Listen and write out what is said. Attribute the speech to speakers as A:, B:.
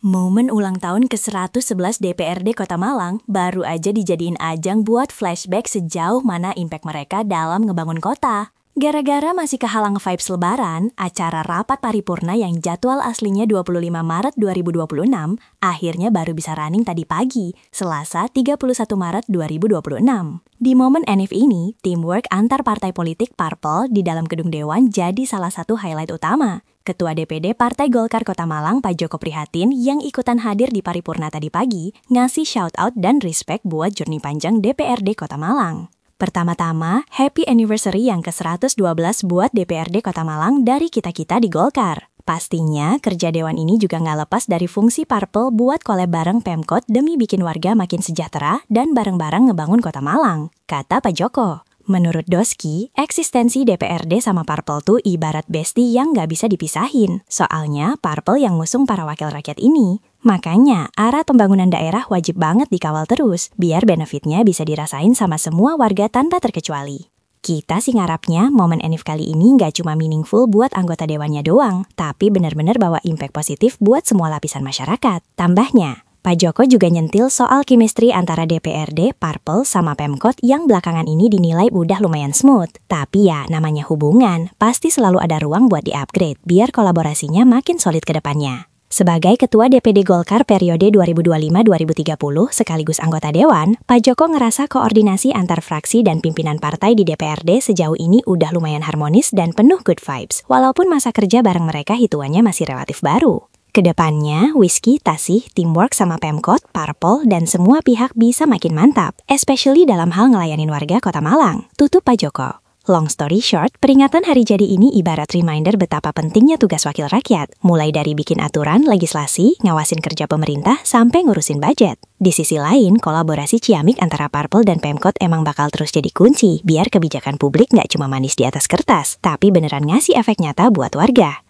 A: Momen ulang tahun ke-111 DPRD Kota Malang baru aja dijadiin ajang buat flashback sejauh mana impact mereka dalam ngebangun kota. Gara-gara masih kehalang vibes lebaran, acara rapat paripurna yang jadwal aslinya 25 Maret 2026 akhirnya baru bisa running tadi pagi, Selasa 31 Maret 2026. Di momen NF ini, teamwork antar partai politik Parpol di dalam gedung Dewan jadi salah satu highlight utama. Ketua DPD Partai Golkar Kota Malang, Pak Joko Prihatin, yang ikutan hadir di paripurna tadi pagi, ngasih shout-out dan respect buat journey panjang DPRD Kota Malang. Pertama-tama, happy anniversary yang ke-112 buat DPRD Kota Malang dari kita-kita di Golkar. Pastinya, kerja Dewan ini juga nggak lepas dari fungsi Parpol buat collab bareng Pemkot demi bikin warga makin sejahtera dan bareng-bareng ngebangun Kota Malang, kata Pak Joko. Menurut Doski, eksistensi DPRD sama Parpol tuh ibarat besti yang nggak bisa dipisahin. Soalnya, Parpol yang ngusung para wakil rakyat ini. Makanya, arah pembangunan daerah wajib banget dikawal terus, biar benefitnya bisa dirasain sama semua warga tanpa terkecuali. Kita sih ngarapnya momen NF kali ini nggak cuma meaningful buat anggota dewannya doang, tapi benar-benar bawa impact positif buat semua lapisan masyarakat. Tambahnya, Pak Joko juga nyentil soal chemistry antara DPRD, Parpol, sama Pemkot yang belakangan ini dinilai udah lumayan smooth. Tapi ya, namanya hubungan, pasti selalu ada ruang buat di-upgrade biar kolaborasinya makin solid ke depannya. Sebagai Ketua DPD Golkar periode 2025-2030 sekaligus anggota Dewan, Pak Joko ngerasa koordinasi antar fraksi dan pimpinan partai di DPRD sejauh ini udah lumayan harmonis dan penuh good vibes, walaupun masa kerja bareng mereka hitungannya masih relatif baru. Kedepannya, Whisky, Tasih, teamwork sama Pemkot, Parpol, dan semua pihak bisa makin mantap, especially dalam hal ngelayanin warga Kota Malang, tutup Pak Joko. Long story short, peringatan hari jadi ini ibarat reminder betapa pentingnya tugas wakil rakyat, mulai dari bikin aturan, legislasi, ngawasin kerja pemerintah, sampai ngurusin budget. Di sisi lain, kolaborasi ciamik antara Parpol dan Pemkot emang bakal terus jadi kunci, biar kebijakan publik nggak cuma manis di atas kertas, tapi beneran ngasih efek nyata buat warga.